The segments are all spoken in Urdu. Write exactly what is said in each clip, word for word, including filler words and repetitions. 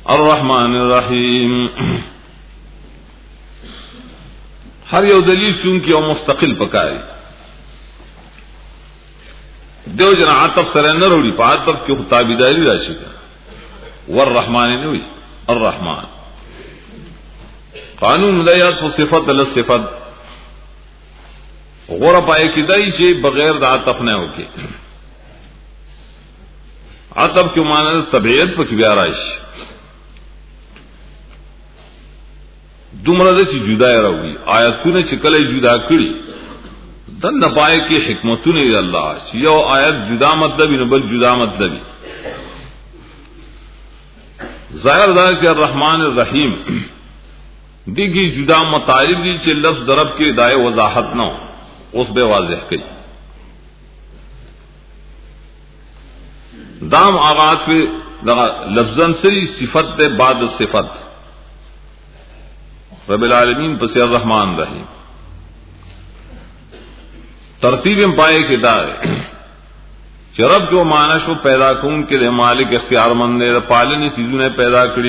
الرحمن الرحیم. ہر یو دلیل چونکہ او مستقل پکاری دیو جنا عطف سره نه وروړي په عطف کې خطابیداری راشي والرحمن نه وي الرحمن قانون لا يصف صفت له صفت غره پای کې دای چې بغیر د عطف نه وکي عطف کې معنی طبيعت په کې بیا راشي دومره د چې جدا راوي آیاتونه چې کله جدا کړي دن پای کې حکمتونه دی الله چې یو آیت جدا مطلب نه بل جدا مطلب ظاهر دا چې الرحمن الرحیم دیږي جدا مطالب دي چې لفظ ضرب کې دای وضاحت نه اوس به واضح کړي دام آغاز په لفظن سری صفت ته بعد صفت رب العالمین پس الرحمن رحیم ترتیب میں پائے کہ دار کہ رب جو معنی شو پیدا کون کے دے مالک اختیار مند نے پالنی چیزوں نے پیدا کری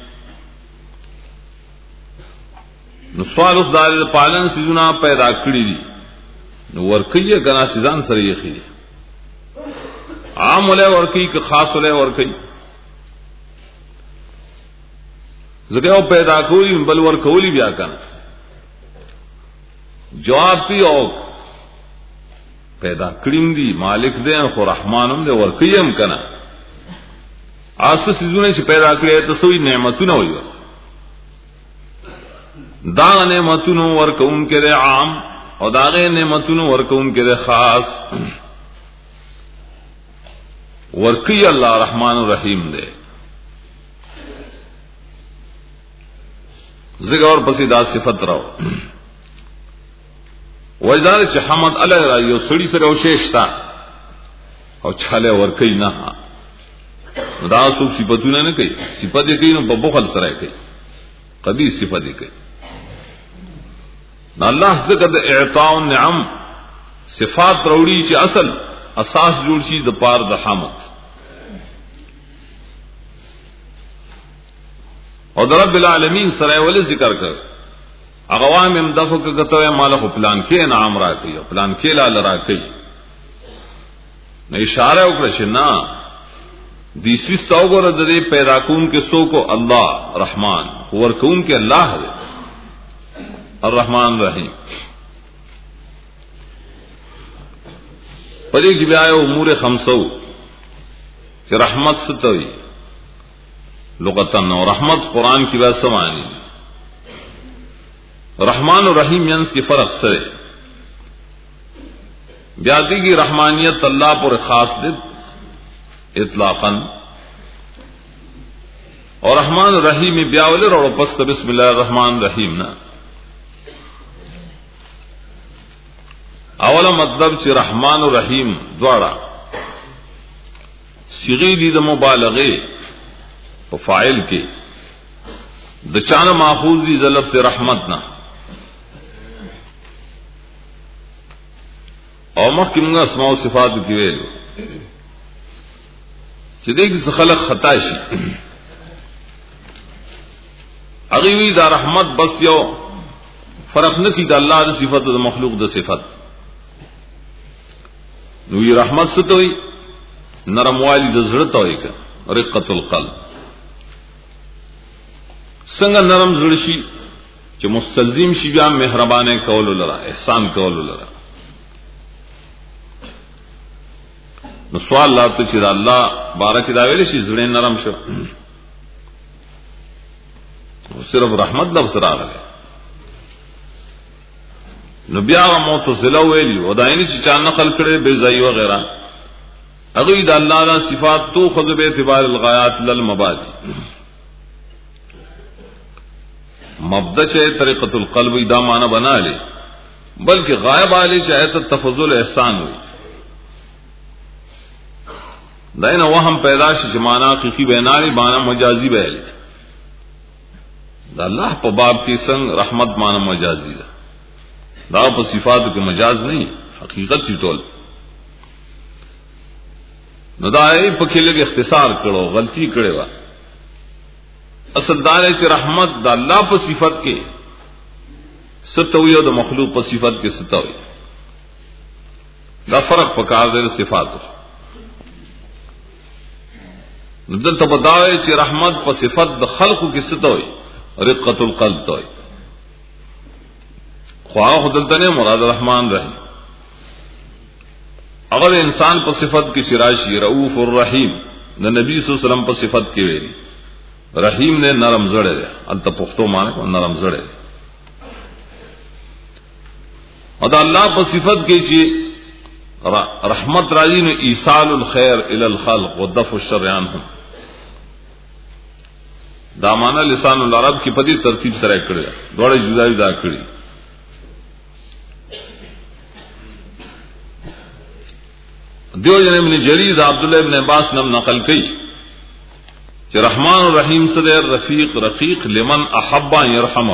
نو سوال اس دار پالن چیزوں نے پیدا کری دی نو ورکیے گنا سیزان سر یہ خی عام ولے ورکی کہ خاص ولے ورکی زکه پیدا کولی بل ور کولی بیا کنه جواب پی او پیدا کړیم دی مالک دې خو رحمانم دې ور کیم کنه اساس سيزونه چې پیدا کړې ته سوې نعمتونه وي دا نعمتونه ور کوم کې عام او دا غي نعمتونه ور کوم کې خاص ور کوي الله رحمان الرحیم دې زګ اور پسې دا صفت راو وجدار چې حمد الله را یو سړي سره او شیشتا او چاله ور کوي نه دا څو صفاتونه نه کوي صفات یې کوي نو په بخل سره کوي قبی صفات یې کوي الله ذکر د اعطاء النعم صفات وروړي چې اصل اساس جوړ شي د پار د حمد او در رب العالمین سره ول ذکر کړ اغوام امدفق کته مالک پلان کې انعام را کوي او پلان کې لا لرا کوي نو اشاره وکړه چې نا دې سیستو غره د پیدا کون کې سو کو الله رحمان ور کون کې الله دی الرحمن الرحیم پدې کې بیا امور خمسو چې رحمت ستوي لغتن اور رحمت قرآن کی بات سمانی رحمان و رحیم ینس کی فرق سرے بیاتی کی رحمانیت اللہ پر خاص دے اطلاقاً اور رحمان و رحیم بیاولے اور پس بسم اللہ الرحمن الرحیم نا اولا مطلب چی رحمان و رحیم دوارا صیغی دی دا مبالغے فاعل کے دچانہ ماخوذ دی ظلف سے رحمت نہ اور محکم اسماء و صفات کی ویلو چدے کی خلق خطاشی اغیوی دا رحمت بس یو فرق نہ کی دا اللہ دا صفت دا مخلوق دا صفت نوی رحمت ستوئی نرم والی دا زرطوئی کا رقت القلب څنګه نرم زړه شي چې مستلزم شي بیا مهربانه کول لرا احسان کول لرا نو سوال لا ته چې الله بارک دا ویل شي زړه نرم شو او صرف رحمت لفظ راغله نو بیا معتزله ویلی او داینه چې چا نقل کړي بے ځای وغیرہ هغه د الله تعالی صفات تو خذ به اعتبار الغایات للمبادئ مبدا چاہے طریقت القلب دا معنی بنا لے بلکہ غائب علی چاہے تو تفضل احسان ہوئی دائنا وہم پیداش جمانا حقیقی بیناری معنی مجازی بہلے دا اللہ پا باب کی سنگ رحمت معنی مجازی دا دا پا صفات کے مجاز نہیں حقیقت چی طول نو دا ای پکې لګ اختصار کړو غلطی کړې و اصل دار ہے کہ رحمت دا اللہ پر صفت کے ستوئی اور دا مخلوق پر صفت کے ستوئی دا فرق پکار دے صفات ندل تبداوے چی رحمت پر صفت دا خلق کی ستوئی رقت القلب توئی خواہ خدلتنے مراد رحمان رحیم اگر انسان پر صفت کی چراشی رؤوف الرحیم دا نبی صلی اللہ علیہ وسلم پر صفت کی ویلی رحیم نے نرم زڑے دے التا پختو مانے کو نرم زڑے دے اور دا اللہ پر صفت کی چی رحمت راجی نے ایصال الخیر الی الخلق و دفع الشر عنہم دا مانا لسان العرب کی پدی ترتیب سرائے کڑے دوڑے جدا جدا کڑی دیو جن ابن جریر عبداللہ ابن عباس نم نقل کی کہ رحمان الرحیم صدر رفیق رقیق لمن احبا یرحمہ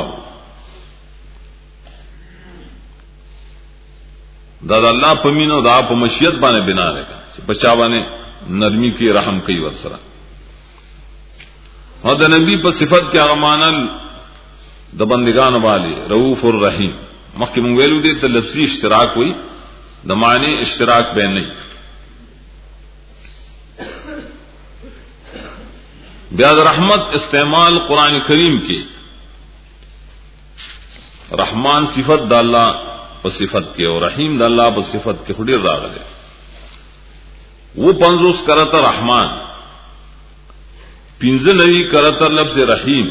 دا دا اللہ پمینو دا پا مشیت بانے بنا لگا بچا بانے نرمی کی رحم کی ورسرا اور دا نبی پا صفت کے اغمانا دا بندگان والی رؤوف الرحیم مخی منگویلو دے تا لفظی اشتراک ہوئی دا معنی اشتراک بین نہیں بیاد رحمت استعمال قرآن کریم کی رحمان صفت دا اللہ پا صفت کے اور رحیم دا اللہ پا صفت کے خودی راغلے وہ پنزوس کرتا رحمان پینز نوی کرتا لفظ رحیم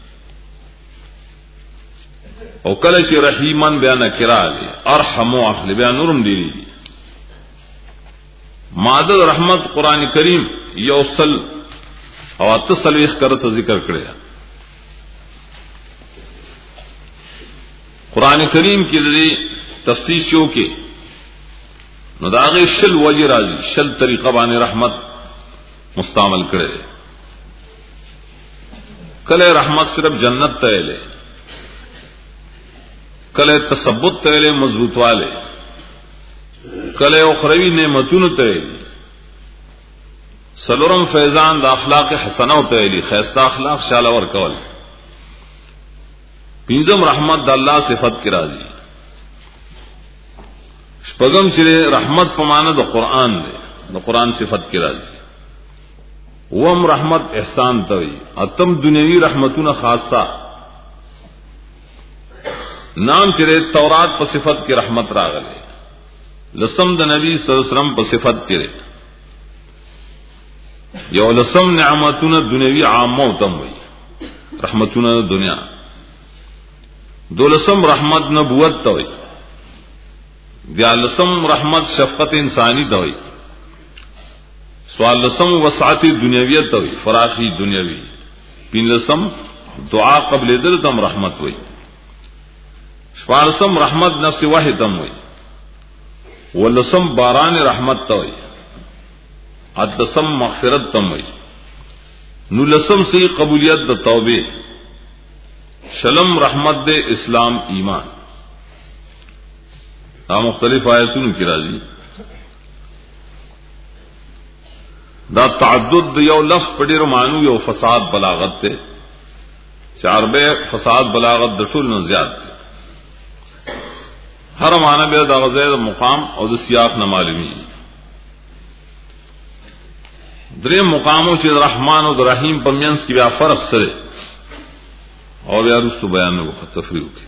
او کلچ رحیمان بیانا کرا لے ارحمو اخلی بیان نورم دیلی مادد رحمت قرآن کریم یوصل او اتصلویخ کرتا ذکر کرے قرآن کریم کی لئے تفتیشوں کے نداغ شل وجہ راضی شل طریقہ بان رحمت مستعمل کرے کلے رحمت صرف جنت تیلے کلے تثبت تیلے مضبوط والے کلے اخروی نعمتون تیلے سلورم فیضان دا اخلاق حسنہ تیلی خیستہ اخلاق شالور کول پینزم رحمت دا اللہ صفت کی راضی شپگم چلے رحمت پمانا دا قرآن دے دا قرآن صفت کی راضی وم رحمت احسان توئی اتم دنیاوی رحمتون خاصہ نام چلے تورات پا صفت کی رحمت راغلے لسم دا نبی صلی اللہ علیہ وسلم پا صفت کرے یو لسم نعمتون دنیاوی عامو تم ہوئی رحمتون دنیا دو لسم رحمت نبوت توئی دیا لسم رحمت شفقت انسانی توئی سوال لسم وسعت دنیاویت توئی فراخی دنیاوی پین لسم دعا قبل دل تم رحمت ہوئی شپارسم رحمت نفس واحد تم ہوئی ولسم باران رحمت توئی ادسم مغفرت تم ہوئی نو لسم سی قبولیت دا توبے شلم رحمت دے اسلام ایمان دا مختلف آیتون کی راضی دا تعدد دا یو لفظ پڑیر معنو یو فساد بلاغت تے چار بے فساد بلاغت دا ٹول نہ زیاد تے ہر معنی بے دا غزیر مقام اور دا سیاق نہ معلومی دریم مقاموں سے رحمان و رحیم پمینس کی بیا فرق سرے اور یا رسو بیان میں وہ تفریح کی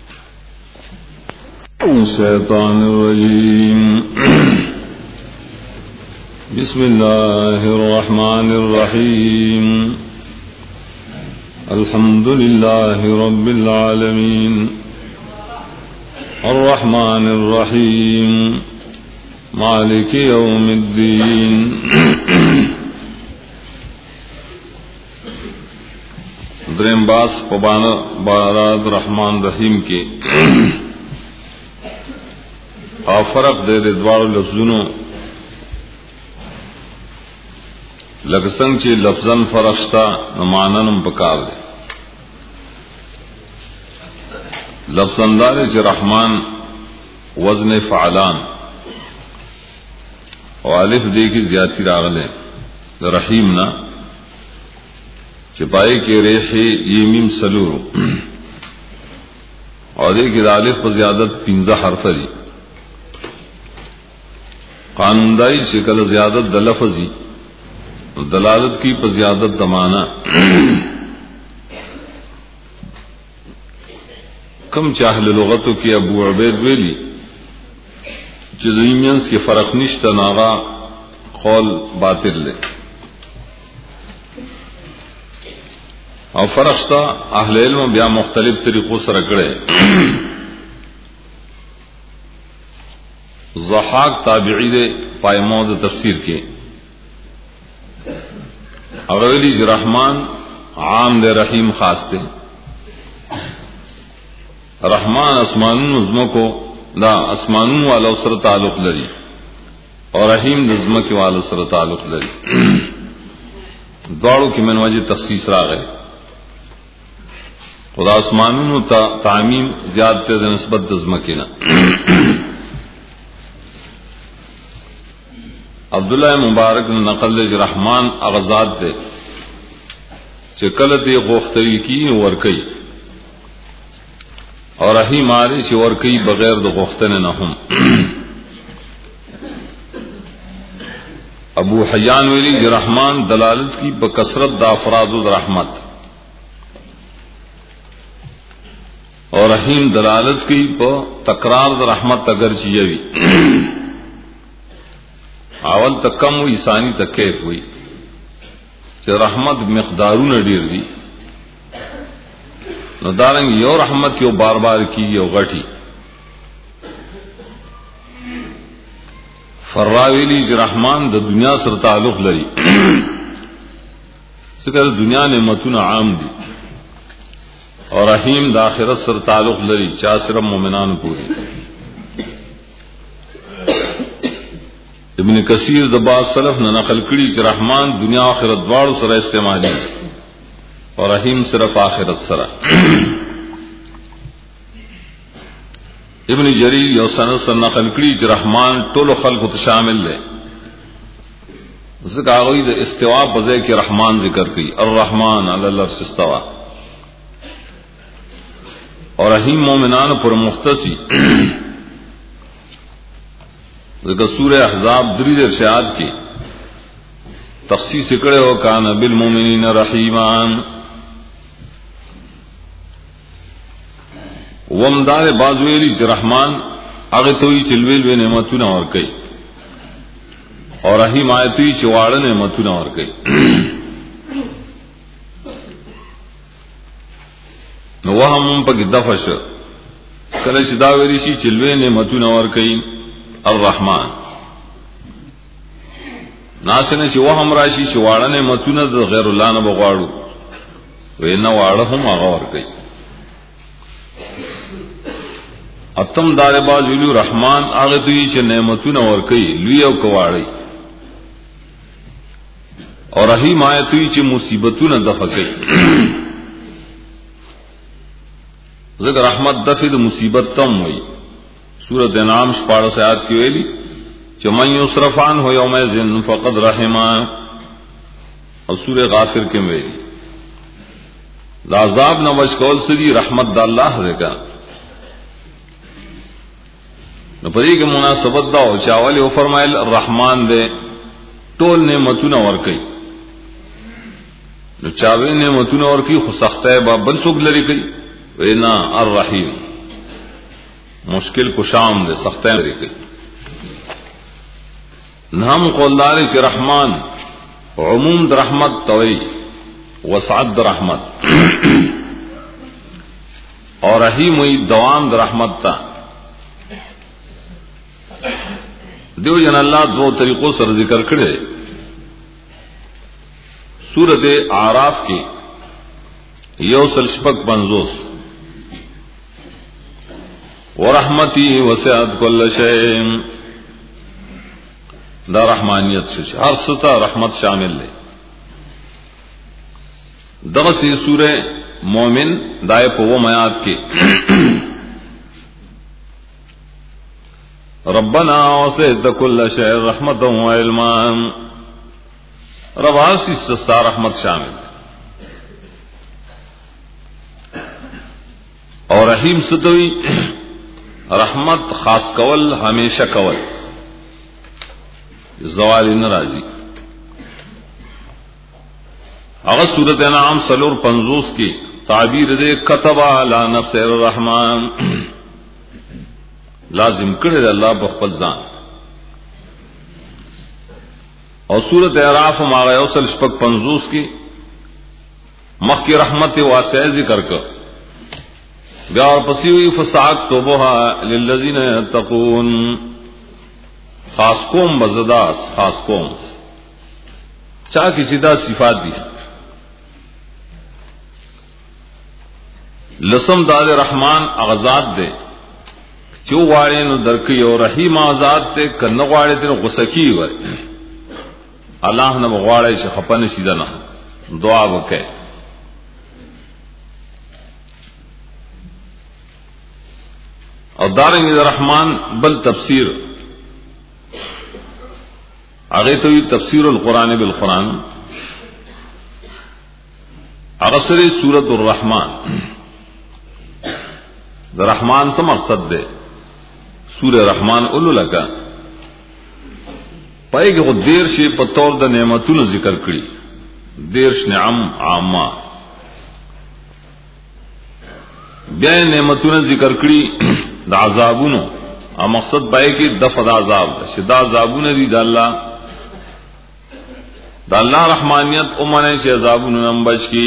الشیطان الرجیم بسم اللہ الرحمن الرحیم الحمد للہ رب العالمین الرحمن الرحیم مالک یوم الدین دریم باس پبان باراد رحمان رحیم کے اور فرق دے دوار لفظنوں لگسنگ چی لفظن فرقشتا نماننم پکار دے لفظن دارے چی رحمان وزن فعلان اور الف دے کی زیادتی راغلے رحیم نا چپائے کے ریحے یہ میم سلورو اور ایک الف پر زیادت پنځه حرف دي قانوندائی شکل زیادت د لفظی دلالت کی پر زیادت دمانا کم چاہل لغتوں کی ابو عبید ویلی جزیمینس کی فرق نشتا ناغا قول باطل لے اور فرق شتا اہل علم بیا مختلف طریقوں سے رکڑے ضحاک تابعی دے پائمود تفسیر کے اغویلی جی رحمان عام دے رحیم خاص دے رحمان اسمانون عظموں کو دا اسمانون والا سر تعلق لری اور رحیم نظم کے والا سر تعلق لری دوڑوں کی من وجہ تخصیص را گئے خدا اسمانون تا تعمیم زیادت دے نسبت دزم کی نا عبداللہ مبارک نے نقل دے رحمان اغزاد دے چکلت غوختری کی ورکی اور رحیم آلی چی ورکی بغیر دو غختن نہم ابو حیان ویلی جی رحمان دلالت کی بکثرت دا افراد و رحمت اور رحیم دلالت کی پا تکرار دا رحمت اگر چیوی اول تک کم ہوئی ثانی تک کیف ہوئی کہ رحمت مقدارون ډیر دی نو دارنگ یو رحمت یو بار بار کی یو غٹی فراویلی جی رحمان د دنیا سر تعلق لری ذکر دنیا نعمتون عام دی اور رحیم دا آخرت سر تعلق لری چا صرف مومنان پوری ابن کثیر د بعض سلف نے نقل کړي چې رحمان دنیا او آخرت دواړو سره استعمالي اور رحیم صرف آخرت سره ابن جریر یو سند سره نقل کړي چې رحمان ټول خلق ته شامل دی ځکه هغه د استوا په ځای کې رحمان ذکر کړي الرحمن علی العرش استوى اور رحیم مومنان پر مختصی ذکر سورہ احزاب دری در شہاد کی تخصیص کڑے ہو کان بالمومنین رحیمان ومدار بازویلی چی رحمان اغتوی چلویل وی نعمتون اور کئی اور رحیم آیتوی چی وارد نعمتون اور کئی نو وہم ان پا کی دفش کلچ داویلی چی چلویل نعمتون اور کئی الرحمن ناسنه چې وهم راشي چې واړه نعمتونه د غیر الله نه بغواړو وینا واړه هم هغه ور کوي اتم دار باز ویلو رحمان هغه دوی چې نعمتونه ور کوي لوی او کواړي اور رحیم آیت وی چې مصیبتونه دفع کوي ذکر رحمت دفع د مصیبت تم وي سورۃ انعام شپاړس آیات کې ویلي چې من یصرف عنه یومئذ فقد رحمه او سورۃ غافر کې ویلي د عذاب نه بچ کول سړي رحمت د الله ده نو پرې کې مناسبت دا او چاول او فرمایل الرحمن دې ټول نعمتونه ورکي نو چاوي نعمتونه ورکي خو سختای به بل څوک لري کوي وینا الرحیم مشکل کشام دے سختیں لري کوي نام قولدار چې رحمان عموم د رحمت توي وسعت د رحمت اور رحیم وی دوام د رحمت تا دیو جن اللہ دو طریقوں سره ذکر کړي سورۃ اعراف کی یو سل شپږ پنځوس ورحمتی وسعت کل شیء دا رحمانیت سے ہر ستا رحمت شامل ہے دغسی سورہ مومن دائے پو میات کے ربنا وسعت کل شیء رحمتا و علما رواسی ستا رحمت شامل رحیم ستوي رحمت خاص کول ہمیشہ کول زوال ناراضی. اگر سورۃ انعام سلور پنزوس کی تعبیر دے کتب علی نفس الرحمن لازم کړی الله په خپل ځان. اور سورۃ اعراف ما غیوسل شپک پنزوس کی مخ کی رحمت واسعہ ذکر کر بیا اور پسی ہوئی فساق توبها للذین یتقون خاص قوم بزداس خاص قوم چا کی سیدھا صفات دی. لسم داد رحمان اغزاد دے چو غاڑے نو درکی اور رحیم آزاد تے کن غاڑے تے غسکی ورے اللہ نہ غاڑے چ خپن سیدھا نہ دعا وکے. اور دارنگ رحمان بل تفسیر آگے تو یہ تفسیر القرآن بالقرآن اغسر سورت الرحمان رحمان سے مقصد دے سورہ رحمان اولو لگا پائے کہ وہ دیر شے پتور دا نعمتون ذکر کری دیرش نعم عامہ بیا نعمتون ذکر کری دا عذابونو ا مقصد پائے کہ دفع دا عذاب دا شدا عذابون دی دا اللہ دا اللہ رحمانیت امانے سے عذابونو نم بچ کی.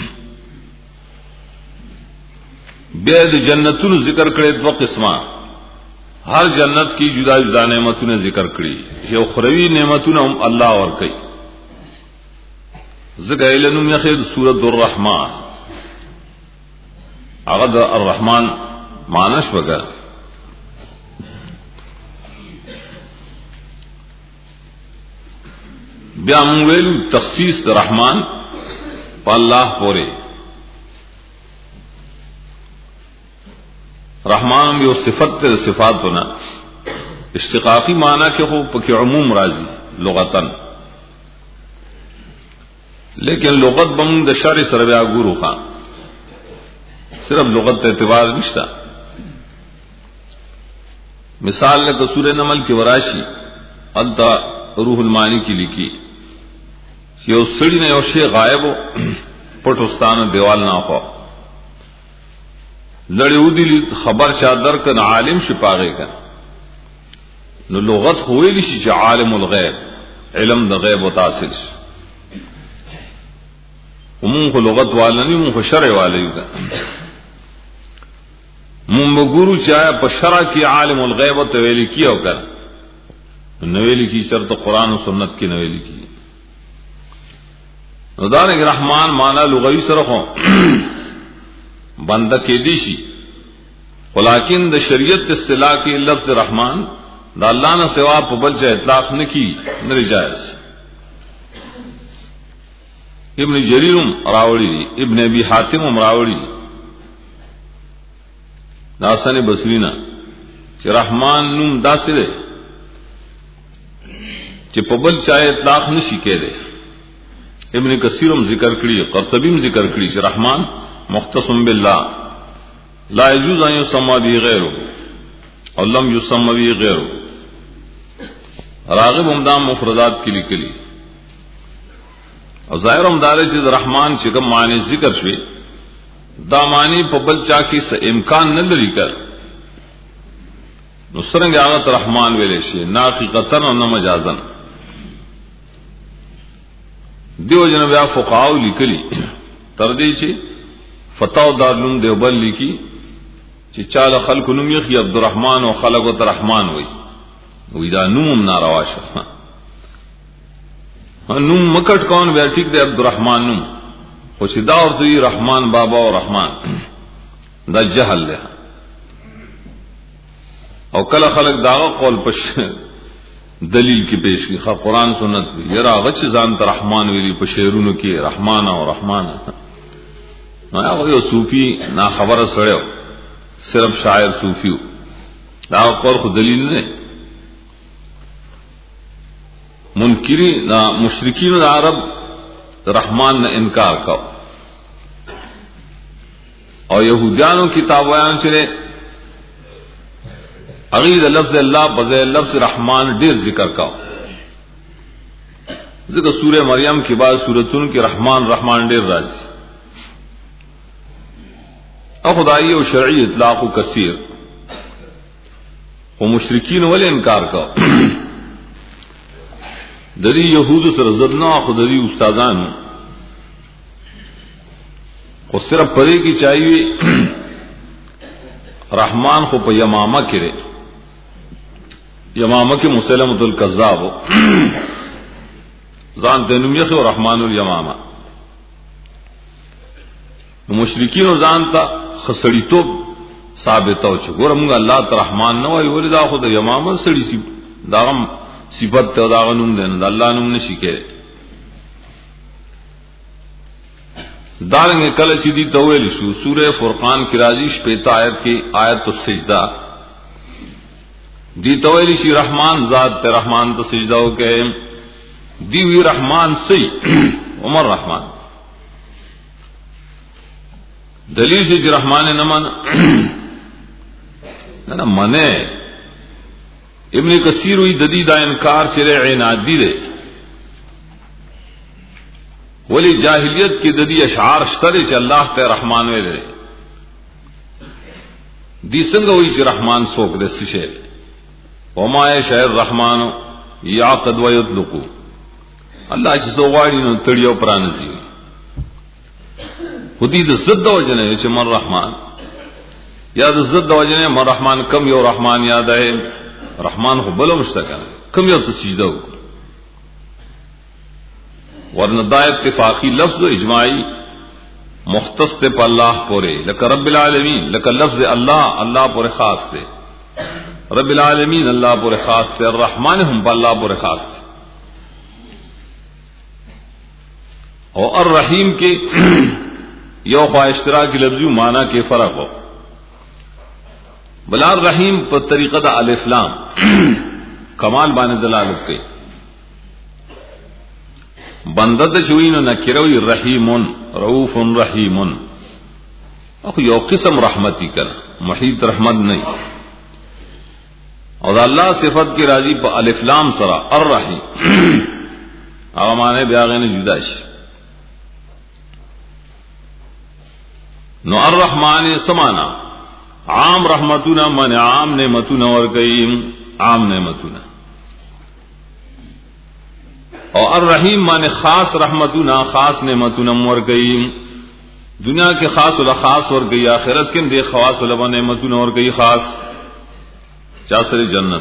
بید جنتون ذکر کرے دو قسمہ ہر جنت کی جدا جدا نعمتون ذکر کری یہ اخروی نعمتون ہم اللہ اور کئی ذکر علنم یخید سورت الرحمن اغد الرحمن مانش وغیرہ. بیا مویل تخصیص رحمان پا اللہ پورے رحمان بھی صفت صفات ہونا اشتقاقی معنی کے ہو پکی عموم راضی لغتن لیکن لغت بم دشار سربیا گورو خان صرف لغت اعتبار نشتا. مثال نے سورہ نمل کی وراشی التا روح المانی کی لکھی کہ سڑی نے اوشے غائب ہو پٹستان دیوال نہ ہو لڑی ادی خبر شادر کن عالم شپاغے کا نو لغت ہوئی لشی چا عالم الغیب علم دا غیب و تاثر امون کو لغت والا نہیں امون کو شرع والے کا ممبگورو چاہے پشرع کی عالم الغیب تویلی کیا ہو کر نویلی کی شرط قرآن و سنت کی نویلی کی. ندارنگ رحمان مانا لغوی سرخوں بندہ کے دیشی ولیکن دا شریعت اصطلاح کی لفظ رحمان دا اللہ نہ سوا پبل چاہ اطلاق نکی نری جائز. ابن جریرم راوڑی ابن ابی حاتم راوڑی داسن بصرینا کہ رحمان نوم داسرے کہ پبل چاہے اطلاق نشی کہہ دے. ابن کثیرم ذکر کری قرطبیم ذکر کری کہ رحمان مختصم باللہ لا يجوز ان يسمى به غیره اور لم يسمى به غیره. راغب امدام مفردات کلی کلی اور ظاہر امدارے چیز رحمان چکم معنی ذکر شوی دا معنی پبل چاکی سے امکان نہ لری کر نصرنگ آغت رحمان ویلے شی نا حقیقتن اور نہ مجازن. دیو جنب یا فقاو لکلی تردی چی فتاو دارلوم دیوبل لکی چی چال خلق نم یخی عبدالرحمن و خلق و ترحمان وی وی دا نمم نارواش نم مکٹ کون بیا ٹھیک دے عبدالرحمن نم خوشی دا اور توی رحمان بابا و رحمان دا جہل لے او کل خلق داغا قول پش دلیل کی پیش کی خواہ قرآن سنت بھی یرا غچ زانت رحمان ویلی پشیرونو کی رحمانا و رحمانا نایا غیو صوفی نا خبر سڑے ہو صرف شاعر صوفی ہو داغا قول خود دلیل نہیں. منکری نا مشرکین دا عرب رحمان نے انکار کرو اور یہودیانو کتاب بیان چلے اغید لفظ اللہ بغیر لفظ رحمان ډیر ذکر کا ذکر سورہ مریم کے بعد سورتن کے رحمان رحمان ډیر راځي او خدائی و شرعی اطلاق و کثیر و مشرکین ولې انکار کا دری یہود سره زدنا خدای استادان خو صرف پرې کی چاہیے رحمان خو په یمامه کې یمامه کې مسلمۃ الکذاب ځان ته نوم یې رحمان الیمامه مشرکین ځان ته خسړیتوب ثابت او چې ګور موږ الله ته رحمان نه وایو ولدا خو د یمامه سړی سی داغم صفت ته داغ نوم دین د الله نوم نشي کېږي دارنګ کله چې دی تویل شو سورہ فرقان کی راضی شپږ آیت کی آیت السجدہ دی تویل شي رحمان ذات ته رحمان ته سجدہ وکړي دی وی رحمان سی عمر رحمان دلیل سے چې رحمان نه من نه نه منه ابن کثیر وی د دې دا انکار چې عنادی دی ولی جاہلیت کی ددی اشعار شترے چې الله ته رحمان ویل دی څنګه وی چې رحمان څوک دې څه وما یشاء الرحمن یعقد ويطلق الله چې سو غواړي نو تړیو پرانځي خودی د زد وجنه چې من رحمان یا د زد وجنه من رحمان کم یو رحمان یاد ہے رحمان خو بل مشتکل کم یو ته سجده وکړه ورنہ دا اتفاقی لفظ و اجماعی مختص تے پا اللہ پورے لکہ رب العالمین لکہ لفظ اللہ اللہ پورے خاص تے رب العالمین اللہ پورے خاص تے الرحمن ہم پا اللہ پورے خاص تے اور الرحیم کے یو خواہ اشتراک کی لفظی معنی کے فرق ہو بلا الرحیم پر طریقہ دا الف لام کمال بانے دلالت کے بندت چوین نکروی رحیمن رؤوف رحیمن اخو یو قسم رحمتی کر محیط رحمت نہیں اور اللہ صفت کی راضی پا الف لام سرا الرحیم او مانے بیاغین جداش نو الرحمن سمانا عام رحمتنا من عام نعمتنا ورقیم عام نعمتنا اور الرحیم مانے خاص رحمتنا خاص نعمتنا مور گئی دنیا کے خاص ولا خاص ور گئی آخرت کے دے خواص ولا نعمتنا اور گئی خاص چاسر جنت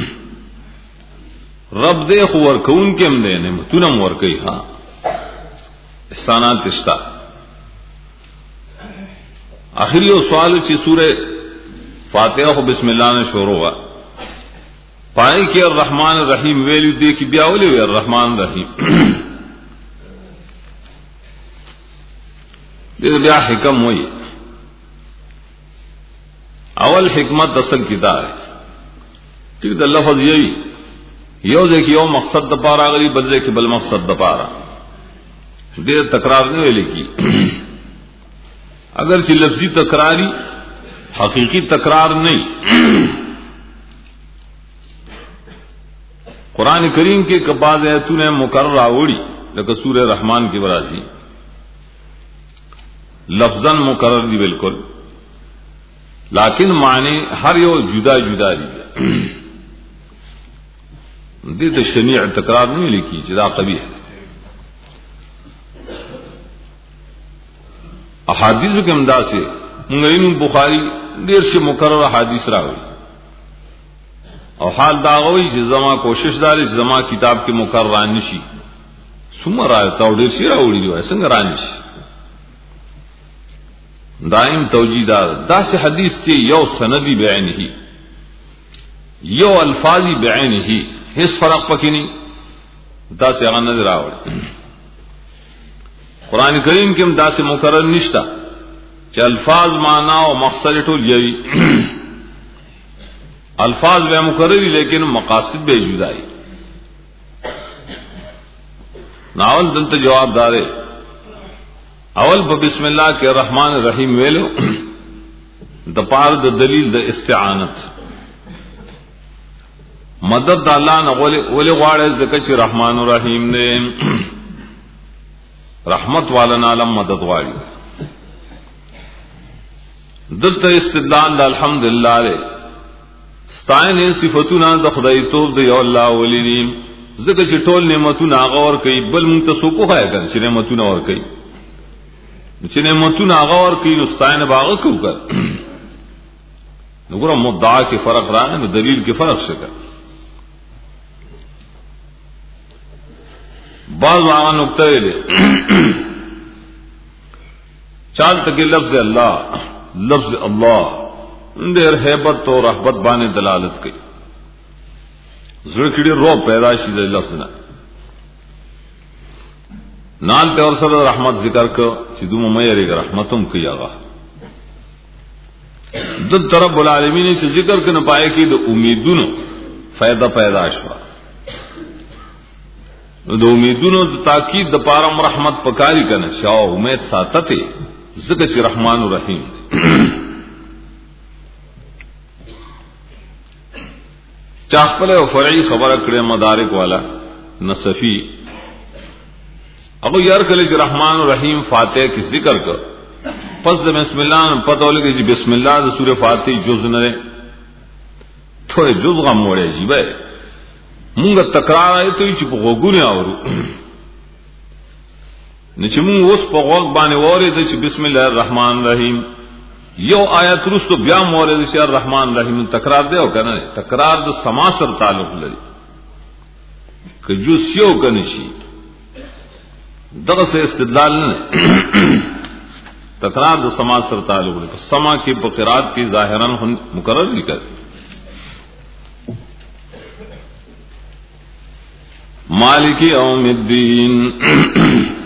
رب دے خور کون کے دے نعمتنا مور گئی ہاں احسانات اشتا آخری سوال چی سورہ فاتحہ کو بسم اللہ نے شروع ہوا پائے کہ الرحمن الرحیم ویلو دے کی بیاولی وی الرحمن الرحیم دے بیا حکم ہوئی اول حکمت اصل کتاب ہے ٹھیک دا لفظ یہی یو دے کہ یو مقصد دا پارا غلی بل دے کہ بل مقصد دا پارا دے تکرار نہیں ویلے کی اگر چی لفظی تکراری حقیقی تکرار نہیں قرآن کریم کے بعض ایتوں نے مقرر آوڑی لیکن سورہ رحمان کی برازی لفظاً مقرر دی بالکل لیکن معنی ہر یو جدا جدا دی دی تو شنیع تکرار نہیں لکھی جدا قبیح احادیث کے امداد سے منگرین بخاری دیر سے مقرر احادیث راوی اور حال داغوی چې زما کوشش دار زما کتاب کې مقرر نشي څومره راځي او ډیر شي راوړي دی څنګه رانشي دائم توجیدار دا سے حدیث ته یو سندی بعینه یو الفاظی بعینه هیڅ فرق پکې نه دا سے هغه نظر راوړي قران کریم کې هم دا سے مقرر نشتا چې الفاظ معنا او مقصد ټول یوي الفاظ بے مقرری لیکن مقاصد بے جدائی ناول دلتا جواب دارے اول په بسم الله کې الرحمن الرحیم ویلو د پار د دلیل د استعانت مدد د الله نه ولې غواړي ځکه چې رحمان الرحیم دی رحمت والا عالم مدد غواړي دلته استدلال الحمدلله له ستاینه صفاتونه د خدای توب دی او الله ولینی ځکه چې ټول نعمتونه هغه ور کوي بل موږ ته سو کوه کړ چې نعمتونه ور کوي چې نعمتونه هغه ور کوي نو ستاینه باغ کو کړ نو ګره مدعا کې فرق راغی نو دلیل کې فرق شته بعض هغه نقطه ویلې چال تک لفظ الله لفظ الله ډېر hebat او رحمت باندې دلالت کوي زړه کې ډېر روح پیدا شي د لفظ نه نال ته اور سره رحمت ذکر کو چې دوی مې یې رحمتوم کوي هغه د رب العالمین چې ذکر کنه پائے کې د امیدونو فائدہ پیدا شو د امیدونو د تاکید د پارم رحمت پکاري کنه شاو امید ساتته ذکر چې رحمان الرحیم چاخپل او فرعي خبره کړه مدارک والا نصفی ابو یار کله چې رحمان الرحیم فاتحه کی ذکر کړ پس د بسم الله نه پته ولګي چې بسم الله د سوره فاتحه جز نه ده ته جز غم وړي جی به مونږ تکرار ایته چې په غوګونه اورو نه چې مونږ اوس په غوګ باندې وره د چې بسم الله الرحمن الرحیم یو آیت رسو بیا مورد چې الرحمن الرحیم تکرار دی او کنه تکرار د سما سره تعلق لري که جو سیو کنه شي دغه سه استدلال نه تکرار د سما سره تعلق لري سما کې په قرات کې ظاهرا مقرر لیکل مالک یوم الدین